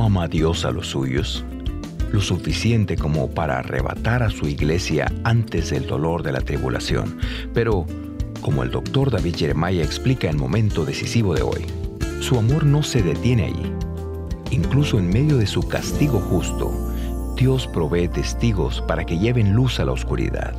ama Dios a los suyos? Lo suficiente como para arrebatar a su iglesia antes del dolor de la tribulación. Pero, como el Dr. David Jeremiah explica en el momento decisivo de hoy, su amor no se detiene allí. Incluso en medio de su castigo justo, Dios provee testigos para que lleven luz a la oscuridad.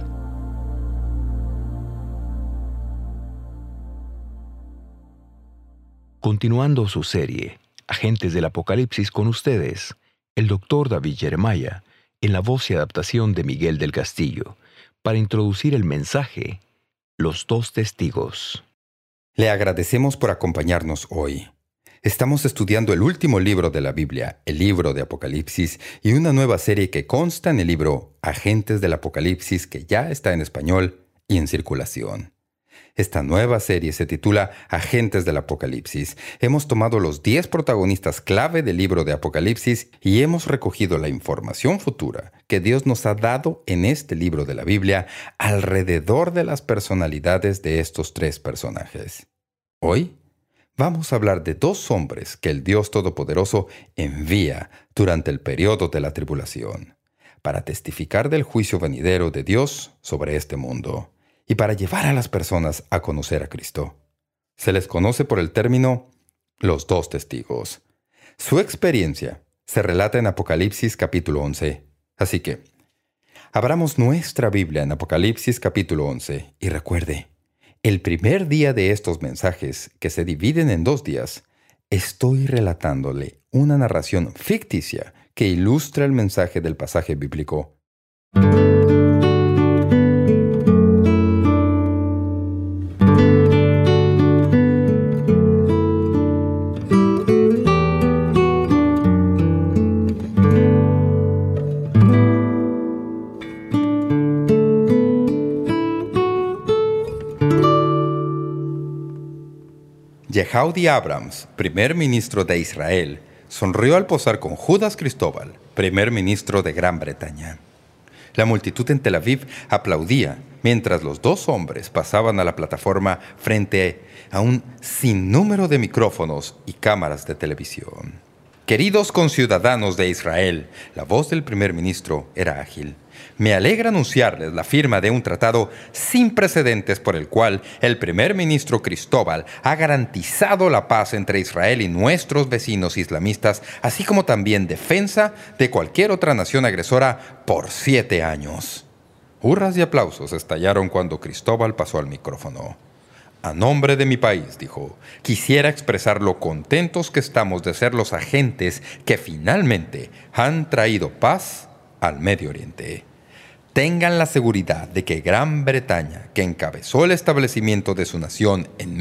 Continuando su serie, Agentes del Apocalipsis, con ustedes, el Dr. David Jeremiah, en la voz y adaptación de Miguel del Castillo, para introducir el mensaje, Los dos testigos. Le agradecemos por acompañarnos hoy. Estamos estudiando el último libro de la Biblia, el libro de Apocalipsis, y una nueva serie que consta en el libro Agentes del Apocalipsis, que ya está en español y en circulación. Esta nueva serie se titula Agentes del Apocalipsis. Hemos tomado los 10 protagonistas clave del libro de Apocalipsis y hemos recogido la información futura que Dios nos ha dado en este libro de la Biblia alrededor de las personalidades de estos 3 personajes. Hoy vamos a hablar de 2 hombres que el Dios Todopoderoso envía durante el periodo de la tribulación para testificar del juicio venidero de Dios sobre este mundo y para llevar a las personas a conocer a Cristo. Se les conoce por el término los 2 testigos. Su experiencia se relata en Apocalipsis capítulo 11. Así que, abramos nuestra Biblia en Apocalipsis capítulo 11 y recuerde, el primer día de estos mensajes, que se dividen en 2 días, estoy relatándole una narración ficticia que ilustra el mensaje del pasaje bíblico. Yehoiada Abrams, primer ministro de Israel, sonrió al posar con Judas Cristóbal, primer ministro de Gran Bretaña. La multitud en Tel Aviv aplaudía mientras los 2 hombres pasaban a la plataforma frente a un sinnúmero de micrófonos y cámaras de televisión. Queridos conciudadanos de Israel, la voz del primer ministro era ágil. Me alegra anunciarles la firma de un tratado sin precedentes por el cual el primer ministro Cristóbal ha garantizado la paz entre Israel y nuestros vecinos islamistas, así como también defensa de cualquier otra nación agresora por 7 años. Hurras y aplausos estallaron cuando Cristóbal pasó al micrófono. A nombre de mi país, dijo, quisiera expresar lo contentos que estamos de ser los agentes que finalmente han traído paz al Medio Oriente. Tengan la seguridad de que Gran Bretaña, que encabezó el establecimiento de su nación en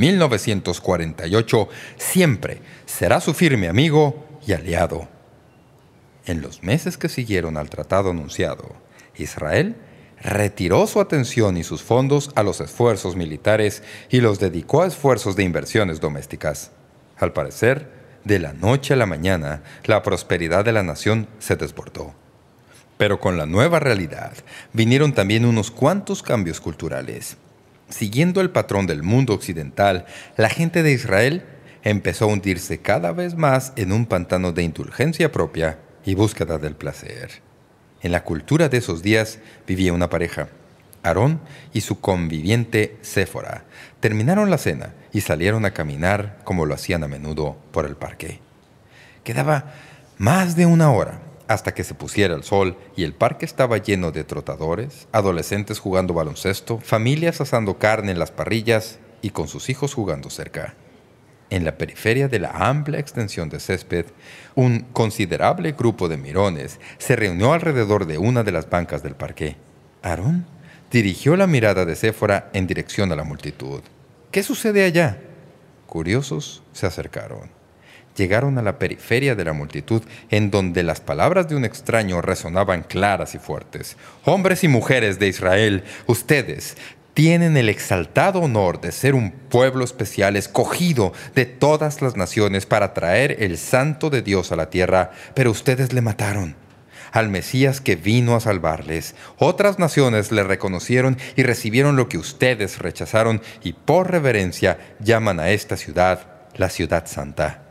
1948, siempre será su firme amigo y aliado. En los meses que siguieron al tratado anunciado, Israel retiró su atención y sus fondos a los esfuerzos militares y los dedicó a esfuerzos de inversiones domésticas. Al parecer, de la noche a la mañana, la prosperidad de la nación se desbordó. Pero con la nueva realidad vinieron también unos cuantos cambios culturales. Siguiendo el patrón del mundo occidental, la gente de Israel empezó a hundirse cada vez más en un pantano de indulgencia propia y búsqueda del placer. En la cultura de esos días vivía una pareja. Aarón y su conviviente Séfora terminaron la cena y salieron a caminar, como lo hacían a menudo, por el parque. Quedaba más de 1 hora hasta que se pusiera el sol y el parque estaba lleno de trotadores, adolescentes jugando baloncesto, familias asando carne en las parrillas y con sus hijos jugando cerca. En la periferia de la amplia extensión de césped, un considerable grupo de mirones se reunió alrededor de una de las bancas del parque. Aarón dirigió la mirada de Séfora en dirección a la multitud. ¿Qué sucede allá? Curiosos se acercaron. Llegaron a la periferia de la multitud, en donde las palabras de un extraño resonaban claras y fuertes. «Hombres y mujeres de Israel, ustedes tienen el exaltado honor de ser un pueblo especial escogido de todas las naciones para traer el santo de Dios a la tierra, pero ustedes le mataron al Mesías que vino a salvarles. Otras naciones le reconocieron y recibieron lo que ustedes rechazaron y por reverencia llaman a esta ciudad la Ciudad Santa.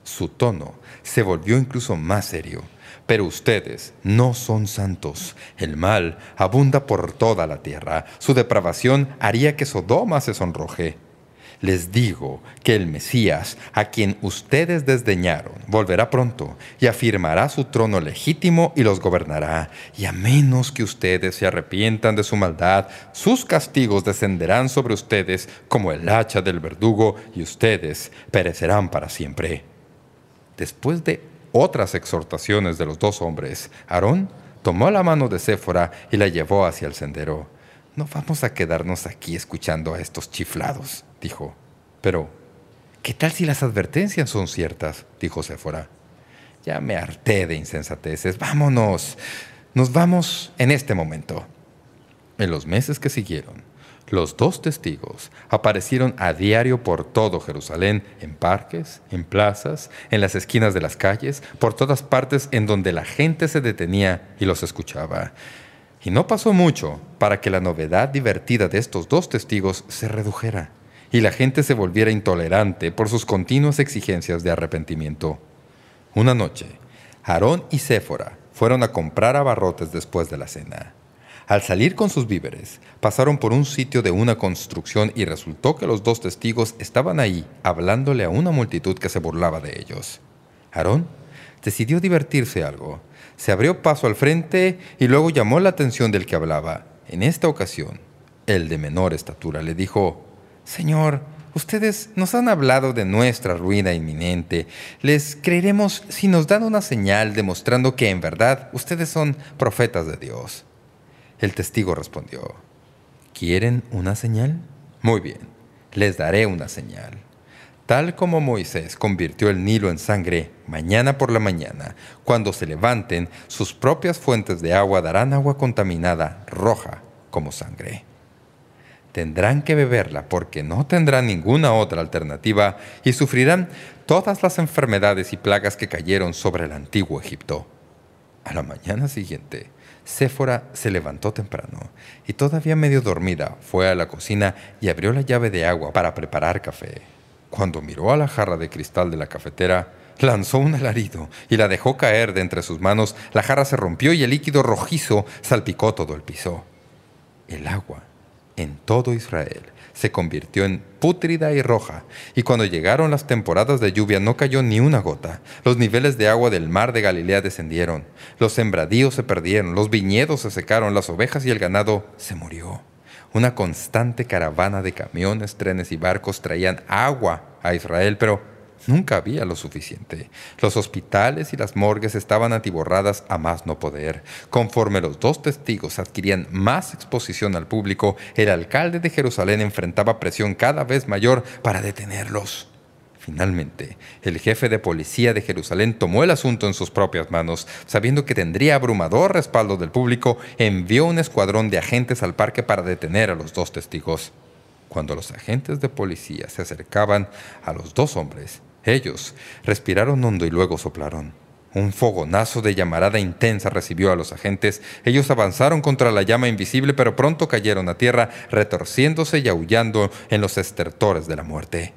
Su tono se volvió incluso más serio. «Pero ustedes no son santos. El mal abunda por toda la tierra. Su depravación haría que Sodoma se sonroje. Les digo que el Mesías, a quien ustedes desdeñaron, volverá pronto y afirmará su trono legítimo y los gobernará. Y a menos que ustedes se arrepientan de su maldad, sus castigos descenderán sobre ustedes como el hacha del verdugo y ustedes perecerán para siempre». Después de otras exhortaciones de los dos hombres, Aarón tomó la mano de Séfora y la llevó hacia el sendero. «No vamos a quedarnos aquí escuchando a estos chiflados», dijo. «Pero, ¿qué tal si las advertencias son ciertas?», dijo Séfora. «Ya me harté de insensateces. ¡Vámonos! Nos vamos en este momento». En los meses que siguieron, los dos testigos aparecieron a diario por todo Jerusalén, en parques, en plazas, en las esquinas de las calles, por todas partes en donde la gente se detenía y los escuchaba. Y no pasó mucho para que la novedad divertida de estos dos testigos se redujera y la gente se volviera intolerante por sus continuas exigencias de arrepentimiento. Una noche, Aarón y Séfora fueron a comprar abarrotes después de la cena. Al salir con sus víveres, pasaron por un sitio de una construcción y resultó que los dos testigos estaban ahí hablándole a una multitud que se burlaba de ellos. Aarón decidió divertirse algo. Se abrió paso al frente y luego llamó la atención del que hablaba. En esta ocasión, el de menor estatura le dijo: «Señor, ustedes nos han hablado de nuestra ruina inminente. Les creeremos si nos dan una señal demostrando que en verdad ustedes son profetas de Dios». El testigo respondió: «¿Quieren una señal? Muy bien, les daré una señal. Tal como Moisés convirtió el Nilo en sangre, mañana por la mañana, cuando se levanten, sus propias fuentes de agua darán agua contaminada, roja como sangre. Tendrán que beberla porque no tendrán ninguna otra alternativa y sufrirán todas las enfermedades y plagas que cayeron sobre el antiguo Egipto». A la mañana siguiente, Séfora se levantó temprano y todavía medio dormida fue a la cocina y abrió la llave de agua para preparar café. Cuando miró a la jarra de cristal de la cafetera, lanzó un alarido y la dejó caer de entre sus manos. La jarra se rompió y el líquido rojizo salpicó todo el piso. El agua en todo Israel se convirtió en pútrida y roja, y cuando llegaron las temporadas de lluvia no cayó ni una gota. Los niveles de agua del mar de Galilea descendieron, los sembradíos se perdieron, los viñedos se secaron, las ovejas y el ganado se murió. Una constante caravana de camiones, trenes y barcos traían agua a Israel, pero nunca había lo suficiente. Los hospitales y las morgues estaban atiborradas a más no poder. Conforme los dos testigos adquirían más exposición al público, el alcalde de Jerusalén enfrentaba presión cada vez mayor para detenerlos. Finalmente, el jefe de policía de Jerusalén tomó el asunto en sus propias manos. Sabiendo que tendría abrumador respaldo del público, envió un escuadrón de agentes al parque para detener a los dos testigos. Cuando los agentes de policía se acercaban a los dos hombres, ellos respiraron hondo y luego soplaron. Un fogonazo de llamarada intensa recibió a los agentes. Ellos avanzaron contra la llama invisible, pero pronto cayeron a tierra, retorciéndose y aullando en los estertores de la muerte.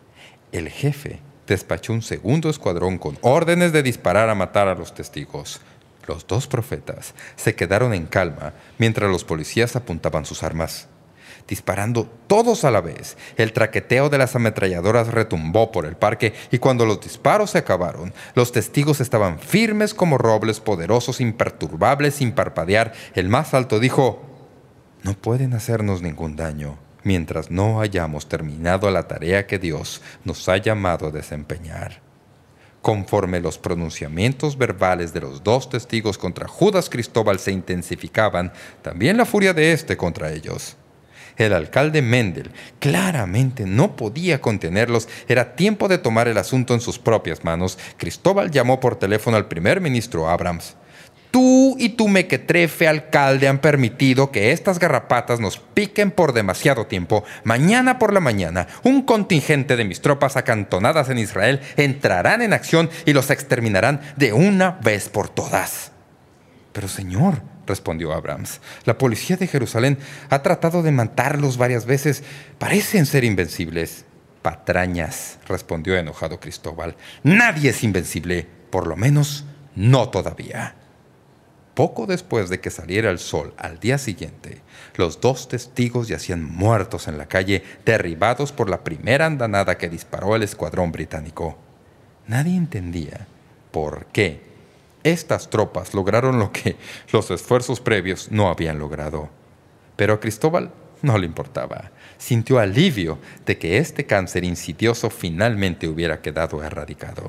El jefe despachó un segundo escuadrón con órdenes de disparar a matar a los testigos. Los dos profetas se quedaron en calma mientras los policías apuntaban sus armas. Disparando todos a la vez, el traqueteo de las ametralladoras retumbó por el parque y cuando los disparos se acabaron, los testigos estaban firmes como robles, poderosos, imperturbables, sin parpadear. El más alto dijo: «No pueden hacernos ningún daño mientras no hayamos terminado la tarea que Dios nos ha llamado a desempeñar». Conforme los pronunciamientos verbales de los dos testigos contra Judas Cristóbal se intensificaban, también la furia de éste contra ellos. El alcalde Mendel claramente no podía contenerlos. Era tiempo de tomar el asunto en sus propias manos. Cristóbal llamó por teléfono al primer ministro Abrams. «Tú y tu mequetrefe alcalde han permitido que estas garrapatas nos piquen por demasiado tiempo. Mañana por la mañana, un contingente de mis tropas acantonadas en Israel entrarán en acción y los exterminarán de una vez por todas». «Pero, señor», respondió Abrams, «la policía de Jerusalén ha tratado de matarlos varias veces. Parecen ser invencibles». «Patrañas», respondió enojado Cristóbal. «Nadie es invencible, por lo menos no todavía». Poco después de que saliera el sol al día siguiente, los 2 testigos yacían muertos en la calle, derribados por la primera andanada que disparó el escuadrón británico. Nadie entendía por qué estas tropas lograron lo que los esfuerzos previos no habían logrado. Pero a Cristóbal no le importaba. Sintió alivio de que este cáncer insidioso finalmente hubiera quedado erradicado.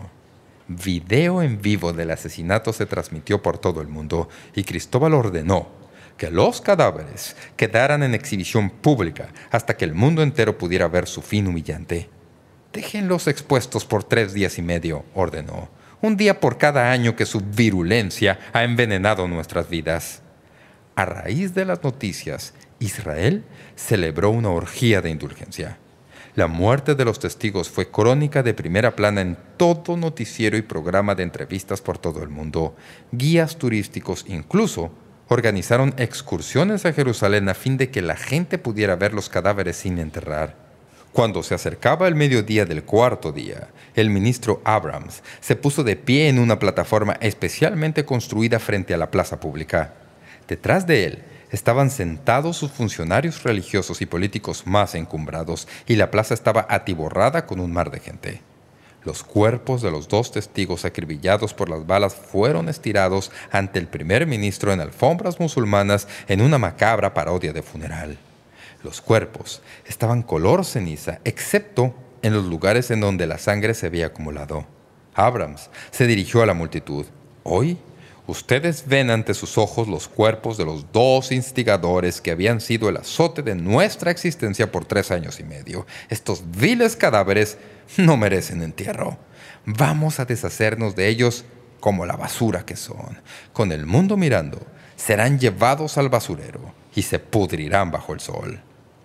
Video en vivo del asesinato se transmitió por todo el mundo y Cristóbal ordenó que los cadáveres quedaran en exhibición pública hasta que el mundo entero pudiera ver su fin humillante. «Déjenlos expuestos por 3 días y medio», ordenó. «Un día por cada año que su virulencia ha envenenado nuestras vidas». A raíz de las noticias, Israel celebró una orgía de indulgencia. La muerte de los testigos fue crónica de primera plana en todo noticiero y programa de entrevistas por todo el mundo. Guías turísticos incluso organizaron excursiones a Jerusalén a fin de que la gente pudiera ver los cadáveres sin enterrar. Cuando se acercaba el mediodía del 4.º día, el ministro Abrams se puso de pie en una plataforma especialmente construida frente a la plaza pública. Detrás de él estaban sentados sus funcionarios religiosos y políticos más encumbrados, y la plaza estaba atiborrada con un mar de gente. Los cuerpos de los 2 testigos acribillados por las balas fueron estirados ante el primer ministro en alfombras musulmanas en una macabra parodia de funeral. Los cuerpos estaban color ceniza, excepto en los lugares en donde la sangre se había acumulado. Abrams se dirigió a la multitud. «Hoy ustedes ven ante sus ojos los cuerpos de los 2 instigadores que habían sido el azote de nuestra existencia por 3 años y medio. Estos viles cadáveres no merecen entierro. Vamos a deshacernos de ellos como la basura que son. Con el mundo mirando, serán llevados al basurero y se pudrirán bajo el sol».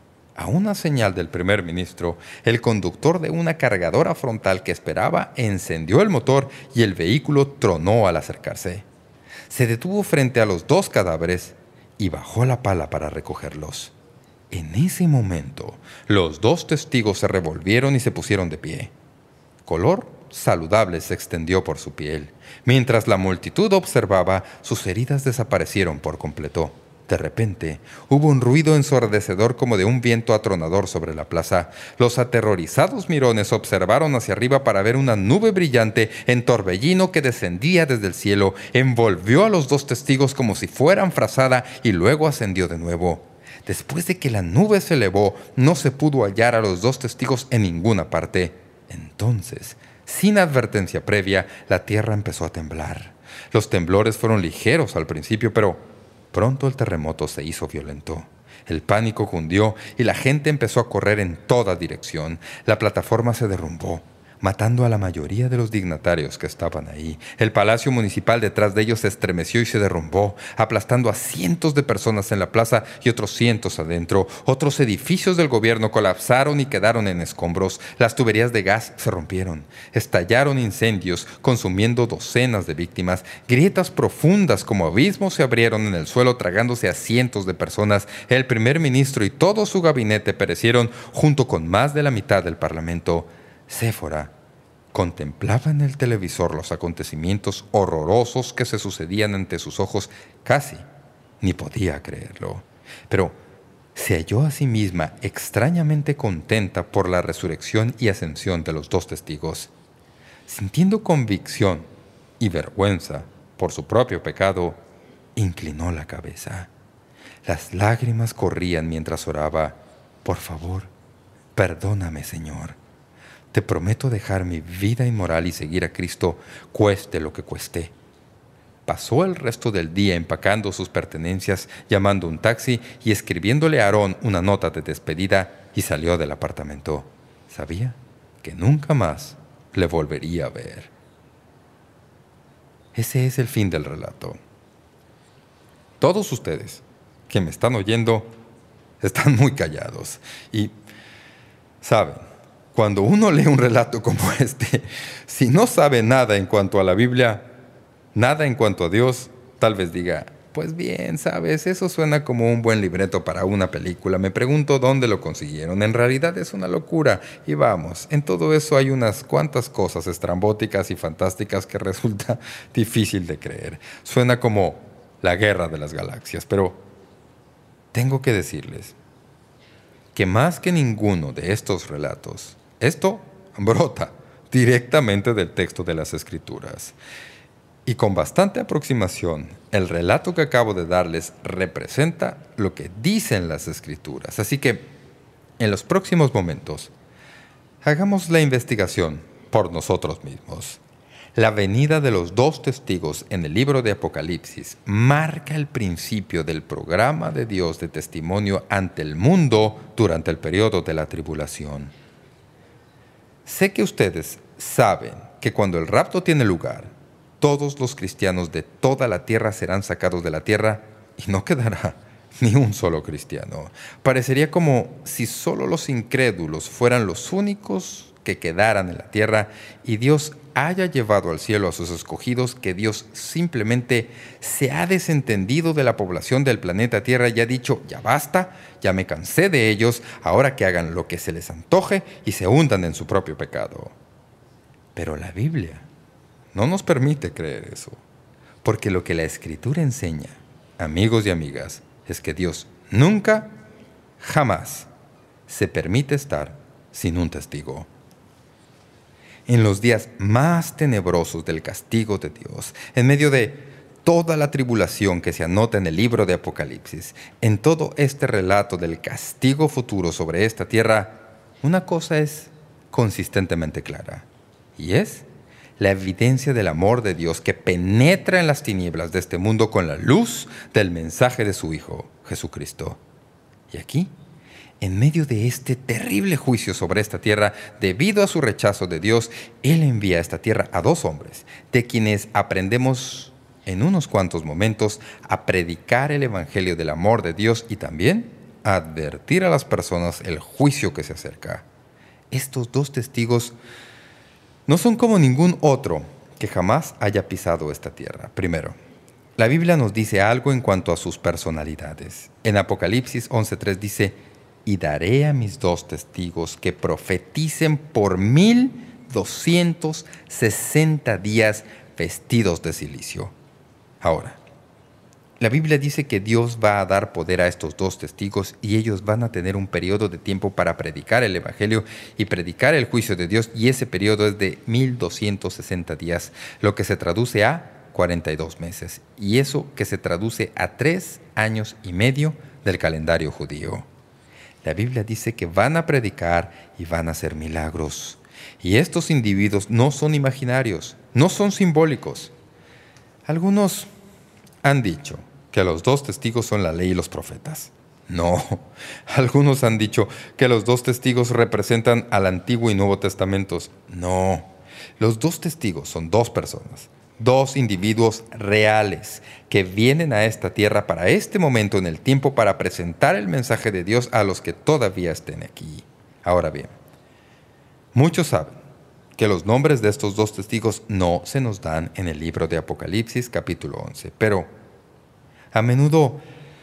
A una señal del primer ministro, el conductor de una cargadora frontal que esperaba encendió el motor y el vehículo tronó al acercarse. Se detuvo frente a los 2 cadáveres y bajó la pala para recogerlos. En ese momento, los 2 testigos se revolvieron y se pusieron de pie. Color saludable se extendió por su piel. Mientras la multitud observaba, sus heridas desaparecieron por completo. De repente, hubo un ruido ensordecedor como de un viento atronador sobre la plaza. Los aterrorizados mirones observaron hacia arriba para ver una nube brillante en torbellino que descendía desde el cielo, envolvió a los 2 testigos como si fueran frazada y luego ascendió de nuevo. Después de que la nube se elevó, no se pudo hallar a los 2 testigos en ninguna parte. Entonces, sin advertencia previa, la tierra empezó a temblar. Los temblores fueron ligeros al principio, pero pronto el terremoto se hizo violento. El pánico cundió y la gente empezó a correr en toda dirección. La plataforma se derrumbó, matando a la mayoría de los dignatarios que estaban ahí. El palacio municipal detrás de ellos se estremeció y se derrumbó, aplastando a cientos de personas en la plaza y otros cientos adentro. Otros edificios del gobierno colapsaron y quedaron en escombros. Las tuberías de gas se rompieron. Estallaron incendios, consumiendo docenas de víctimas. Grietas profundas como abismos se abrieron en el suelo, tragándose a cientos de personas. El primer ministro y todo su gabinete perecieron, junto con más de la mitad del parlamento. Séfora contemplaba en el televisor los acontecimientos horrorosos que se sucedían ante sus ojos. Casi ni podía creerlo. Pero se halló a sí misma extrañamente contenta por la resurrección y ascensión de los 2 testigos. Sintiendo convicción y vergüenza por su propio pecado, inclinó la cabeza. Las lágrimas corrían mientras oraba. «Por favor, perdóname, Señor. Te prometo dejar mi vida inmoral y seguir a Cristo, cueste lo que cueste». Pasó el resto del día empacando sus pertenencias, llamando un taxi y escribiéndole a Aarón una nota de despedida, y salió del apartamento. Sabía que nunca más le volvería a ver. Ese es el fin del relato. Todos ustedes que me están oyendo están muy callados y saben, cuando uno lee un relato como este, si no sabe nada en cuanto a la Biblia, nada en cuanto a Dios, tal vez diga, Pues bien, ¿sabes? Eso suena como un buen libreto para una película. Me pregunto dónde lo consiguieron. En realidad es una locura. Y vamos, en todo eso hay unas cuantas cosas estrambóticas y fantásticas que resulta difícil de creer. Suena como la guerra de las galaxias, pero tengo que decirles que más que ninguno de estos relatos, esto brota directamente del texto de las Escrituras. Y con bastante aproximación, el relato que acabo de darles representa lo que dicen las Escrituras. Así que, en los próximos momentos, hagamos la investigación por nosotros mismos. La venida de los dos testigos en el libro de Apocalipsis marca el principio del programa de Dios de testimonio ante el mundo durante el periodo de la tribulación. Sé que ustedes saben que cuando el rapto tiene lugar, todos los cristianos de toda la tierra serán sacados de la tierra y no quedará ni un solo cristiano. Parecería como si solo los incrédulos fueran los únicos que quedaran en la tierra y Dios haya llevado al cielo a sus escogidos, que Dios simplemente se ha desentendido de la población del planeta Tierra y ha dicho, ya basta, ya me cansé de ellos, ahora que hagan lo que se les antoje y se hundan en su propio pecado. Pero la Biblia no nos permite creer eso, porque lo que la Escritura enseña, amigos y amigas, es que Dios nunca, jamás, se permite estar sin un testigo. En los días más tenebrosos del castigo de Dios, en medio de toda la tribulación que se anota en el libro de Apocalipsis, en todo este relato del castigo futuro sobre esta tierra, una cosa es consistentemente clara, y es la evidencia del amor de Dios que penetra en las tinieblas de este mundo con la luz del mensaje de su Hijo, Jesucristo. Y aquí, en medio de este terrible juicio sobre esta tierra, debido a su rechazo de Dios, Él envía a esta tierra a dos hombres, de quienes aprendemos en unos cuantos momentos a predicar el evangelio del amor de Dios y también a advertir a las personas el juicio que se acerca. Estos dos testigos no son como ningún otro que jamás haya pisado esta tierra. Primero, la Biblia nos dice algo en cuanto a sus personalidades. En Apocalipsis 11:3 dice, «Y daré a mis dos testigos que profeticen por 1260 días vestidos de cilicio». Ahora, la Biblia dice que Dios va a dar poder a estos dos testigos y ellos van a tener un periodo de tiempo para predicar el Evangelio y predicar el juicio de Dios, y ese periodo es de 1260 días, lo que se traduce a 42 meses, y eso que se traduce a 3 años y medio del calendario judío. La Biblia dice que van a predicar y van a hacer milagros. Y estos individuos no son imaginarios, no son simbólicos. Algunos han dicho que los dos testigos son la ley y los profetas. No, algunos han dicho que los dos testigos representan al Antiguo y Nuevo Testamentos. No, los dos testigos son dos personas, dos individuos reales que vienen a esta tierra para este momento en el tiempo para presentar el mensaje de Dios a los que todavía estén aquí. Ahora bien, muchos saben que los nombres de estos dos testigos no se nos dan en el libro de Apocalipsis capítulo 11, pero a menudo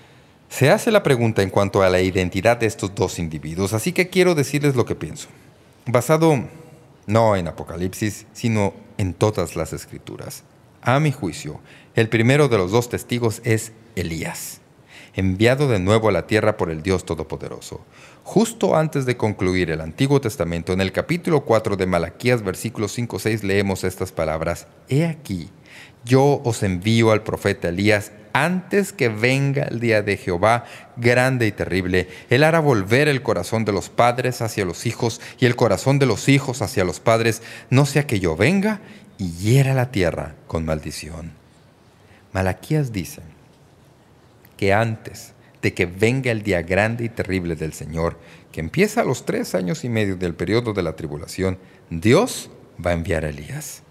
se hace la pregunta en cuanto a la identidad de estos dos individuos, así que quiero decirles lo que pienso, basado no en Apocalipsis, sino en todas las Escrituras. A mi juicio, el primero de los dos testigos es Elías, enviado de nuevo a la tierra por el Dios Todopoderoso. Justo antes de concluir el Antiguo Testamento, en el capítulo 4 de Malaquías, versículos 5-6, leemos estas palabras: «He aquí, yo os envío al profeta Elías antes que venga el día de Jehová grande y terrible. Él hará volver el corazón de los padres hacia los hijos y el corazón de los hijos hacia los padres, no sea que yo venga y hiera la tierra con maldición». Malaquías dice que antes de que venga el día grande y terrible del Señor, que empieza a los 3 años y medio del periodo de la tribulación, Dios va a enviar a Elías.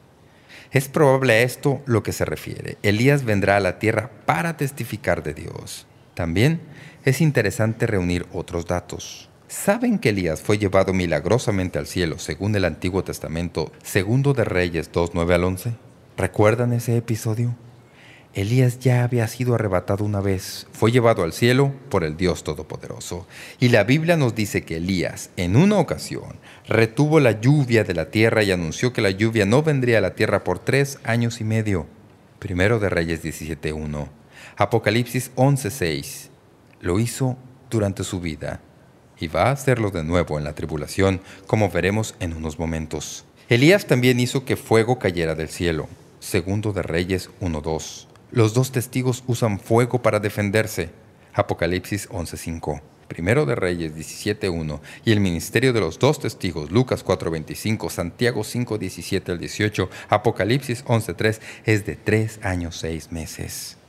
Es probable a esto lo que se refiere. Elías vendrá a la tierra para testificar de Dios. También es interesante reunir otros datos. ¿Saben que Elías fue llevado milagrosamente al cielo según el Antiguo Testamento, Segundo de Reyes 2:9-11? ¿Recuerdan ese episodio? Elías ya había sido arrebatado una vez, fue llevado al cielo por el Dios Todopoderoso. Y la Biblia nos dice que Elías, en una ocasión, retuvo la lluvia de la tierra y anunció que la lluvia no vendría a la tierra por 3 años y medio. Primero de Reyes 17:1. Apocalipsis 11:6. Lo hizo durante su vida y va a hacerlo de nuevo en la tribulación, como veremos en unos momentos. Elías también hizo que fuego cayera del cielo. Segundo de Reyes 1:2. Los 2 testigos usan fuego para defenderse. Apocalipsis 11:5. Primero de Reyes 17:1 y el ministerio de los 2 testigos, Lucas 4:25, Santiago 5:17 al 18, Apocalipsis 11:3, es de 3 años 6 meses.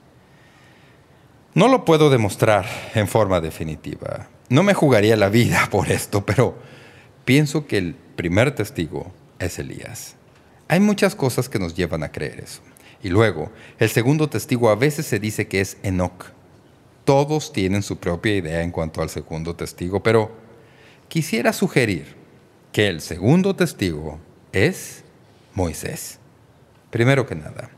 No lo puedo demostrar en forma definitiva. No me jugaría la vida por esto, pero pienso que el primer testigo es Elías. Hay muchas cosas que nos llevan a creer eso. Y luego, el segundo testigo a veces se dice que es Enoc. Todos tienen su propia idea en cuanto al segundo testigo, pero quisiera sugerir que el segundo testigo es Moisés. Primero que nada,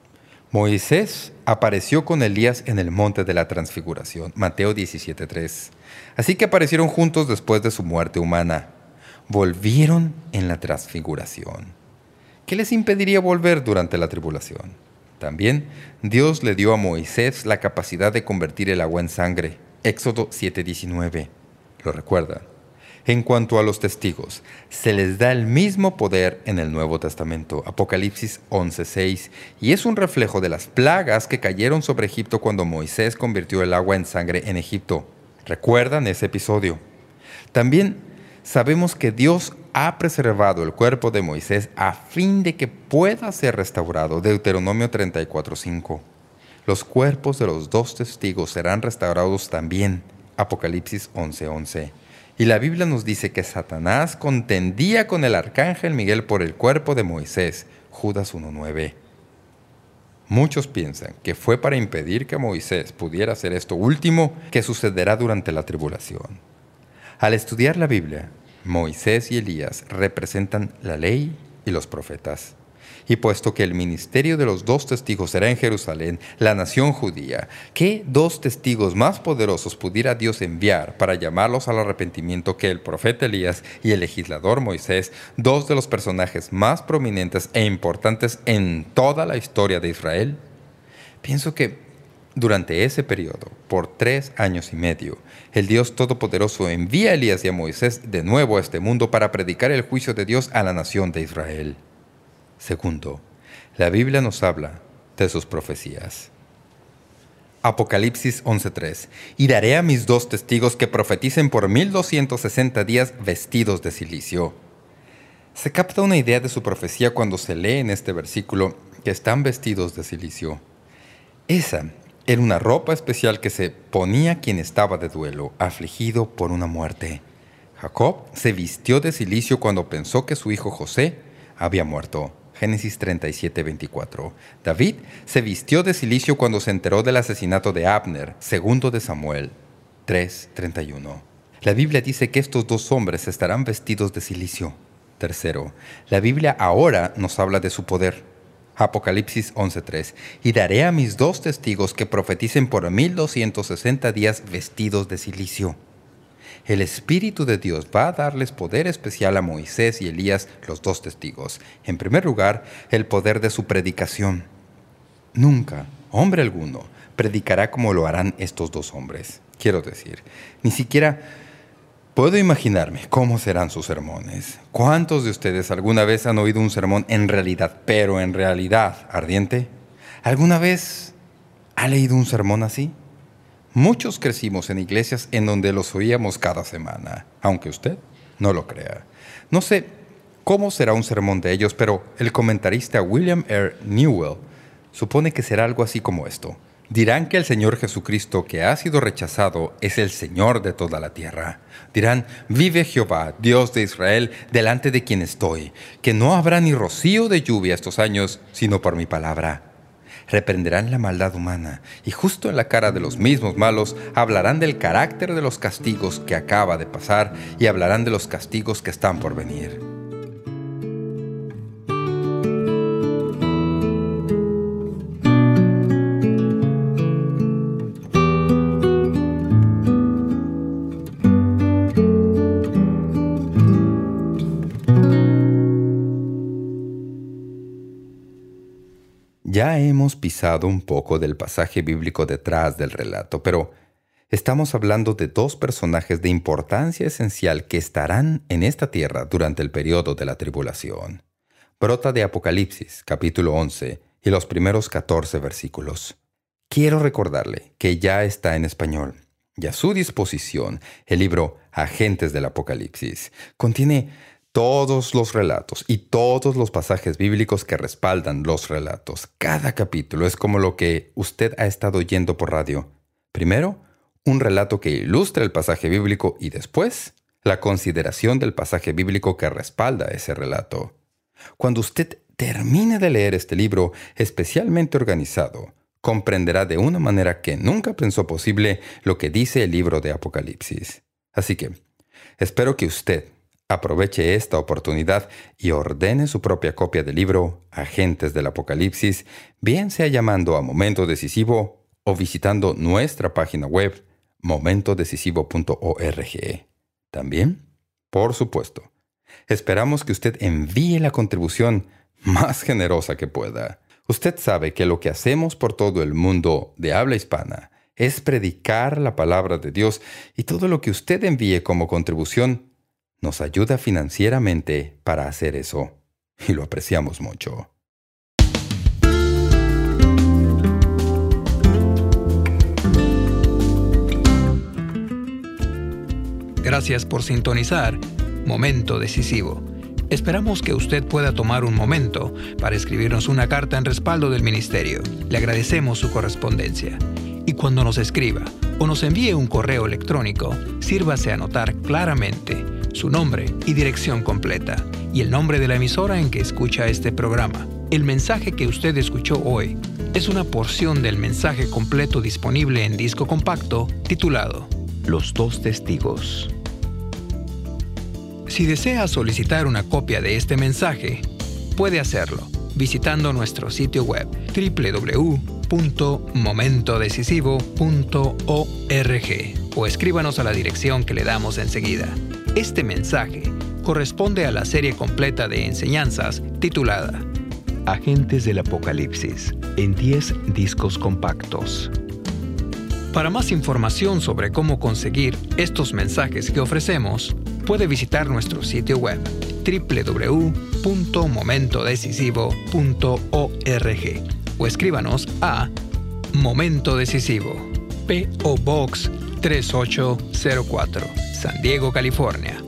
Moisés apareció con Elías en el monte de la transfiguración, Mateo 17:3. Así que aparecieron juntos después de su muerte humana. Volvieron en la transfiguración. ¿Qué les impediría volver durante la tribulación? También Dios le dio a Moisés la capacidad de convertir el agua en sangre. Éxodo 7:19. ¿Lo recuerdan? En cuanto a los testigos, se les da el mismo poder en el Nuevo Testamento, Apocalipsis 11:6, y es un reflejo de las plagas que cayeron sobre Egipto cuando Moisés convirtió el agua en sangre en Egipto. ¿Recuerdan ese episodio? También sabemos que Dios ha preservado el cuerpo de Moisés a fin de que pueda ser restaurado. Deuteronomio 34:5. Los cuerpos de los 2 testigos serán restaurados también. Apocalipsis 11:11. Y la Biblia nos dice que Satanás contendía con el arcángel Miguel por el cuerpo de Moisés. Judas 1:9. Muchos piensan que fue para impedir que Moisés pudiera hacer esto último que sucederá durante la tribulación. Al estudiar la Biblia, Moisés y Elías representan la ley y los profetas. Y puesto que el ministerio de los 2 testigos será en Jerusalén, la nación judía, ¿qué 2 testigos más poderosos pudiera Dios enviar para llamarlos al arrepentimiento que el profeta Elías y el legislador Moisés, 2 de los personajes más prominentes e importantes en toda la historia de Israel? Pienso que durante ese periodo, por 3 años y medio, el Dios Todopoderoso envía a Elías y a Moisés de nuevo a este mundo para predicar el juicio de Dios a la nación de Israel. Segundo, la Biblia nos habla de sus profecías. Apocalipsis 11:3. Y daré a mis 2 testigos que profeticen por 1260 días vestidos de cilicio. Se capta una idea de su profecía cuando se lee en este versículo que están vestidos de cilicio. Esa era una ropa especial que se ponía quien estaba de duelo, afligido por una muerte. Jacob se vistió de cilicio cuando pensó que su hijo José había muerto. Génesis 37:24. David se vistió de cilicio cuando se enteró del asesinato de Abner. Segundo de Samuel 3:31. La Biblia dice que estos 2 hombres estarán vestidos de cilicio. Tercero, la Biblia ahora nos habla de su poder. Apocalipsis 11:3. Y daré a mis 2 testigos que profeticen por 1260 días vestidos de cilicio. El Espíritu de Dios va a darles poder especial a Moisés y Elías, los 2 testigos. En primer lugar, el poder de su predicación. Nunca, hombre alguno, predicará como lo harán estos 2 hombres. Quiero decir, ni siquiera puedo imaginarme cómo serán sus sermones. ¿Cuántos de ustedes alguna vez han oído un sermón en realidad, pero en realidad ardiente? ¿Alguna vez ha leído un sermón así? Muchos crecimos en iglesias en donde los oíamos cada semana, aunque usted no lo crea. No sé cómo será un sermón de ellos, pero el comentarista William R. Newell supone que será algo así como esto. Dirán que el Señor Jesucristo, que ha sido rechazado, es el Señor de toda la tierra. Dirán, vive Jehová, Dios de Israel, delante de quien estoy, que no habrá ni rocío de lluvia estos años, sino por mi palabra. Reprenderán la maldad humana, y justo en la cara de los mismos malos hablarán del carácter de los castigos que acaba de pasar, y hablarán de los castigos que están por venir. Ya hemos pisado un poco del pasaje bíblico detrás del relato, pero estamos hablando de dos personajes de importancia esencial que estarán en esta tierra durante el periodo de la tribulación. Brota de Apocalipsis, capítulo 11, y los primeros 14 versículos. Quiero recordarle que ya está en español y a su disposición el libro Agentes del Apocalipsis. Contiene todos los relatos y todos los pasajes bíblicos que respaldan los relatos. Cada capítulo es como lo que usted ha estado oyendo por radio. Primero, un relato que ilustra el pasaje bíblico y después, la consideración del pasaje bíblico que respalda ese relato. Cuando usted termine de leer este libro especialmente organizado, comprenderá de una manera que nunca pensó posible lo que dice el libro de Apocalipsis. Así que, espero que usted aproveche esta oportunidad y ordene su propia copia del libro Agentes del Apocalipsis, bien sea llamando a Momento Decisivo o visitando nuestra página web momentodecisivo.org. También, por supuesto, esperamos que usted envíe la contribución más generosa que pueda. Usted sabe que lo que hacemos por todo el mundo de habla hispana es predicar la palabra de Dios, y todo lo que usted envíe como contribución nos ayuda financieramente para hacer eso, y lo apreciamos mucho. Gracias por sintonizar Momento Decisivo. Esperamos que usted pueda tomar un momento para escribirnos una carta en respaldo del ministerio. Le agradecemos su correspondencia. Y cuando nos escriba o nos envíe un correo electrónico, sírvase a anotar claramente su nombre y dirección completa y el nombre de la emisora en que escucha este programa. El mensaje que usted escuchó hoy es una porción del mensaje completo disponible en disco compacto titulado Los dos testigos. Si desea solicitar una copia de este mensaje, puede hacerlo visitando nuestro sitio web www.momentodecisivo.org o escríbanos a la dirección que le damos enseguida. Este mensaje corresponde a la serie completa de enseñanzas titulada Agentes del Apocalipsis en 10 discos compactos. Para más información sobre cómo conseguir estos mensajes que ofrecemos, puede visitar nuestro sitio web www.momentodecisivo.org o escríbanos a Momento Decisivo, P.O. Box 3804, San Diego, California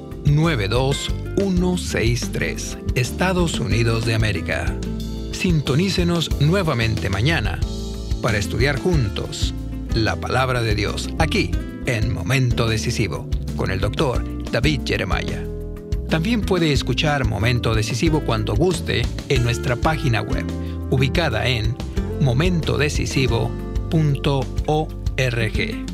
92163, Estados Unidos de América. Sintonícenos nuevamente mañana para estudiar juntos la palabra de Dios aquí en Momento Decisivo con el Dr. David Jeremiah. También puede escuchar Momento Decisivo cuando guste en nuestra página web, ubicada en momentodecisivo.org.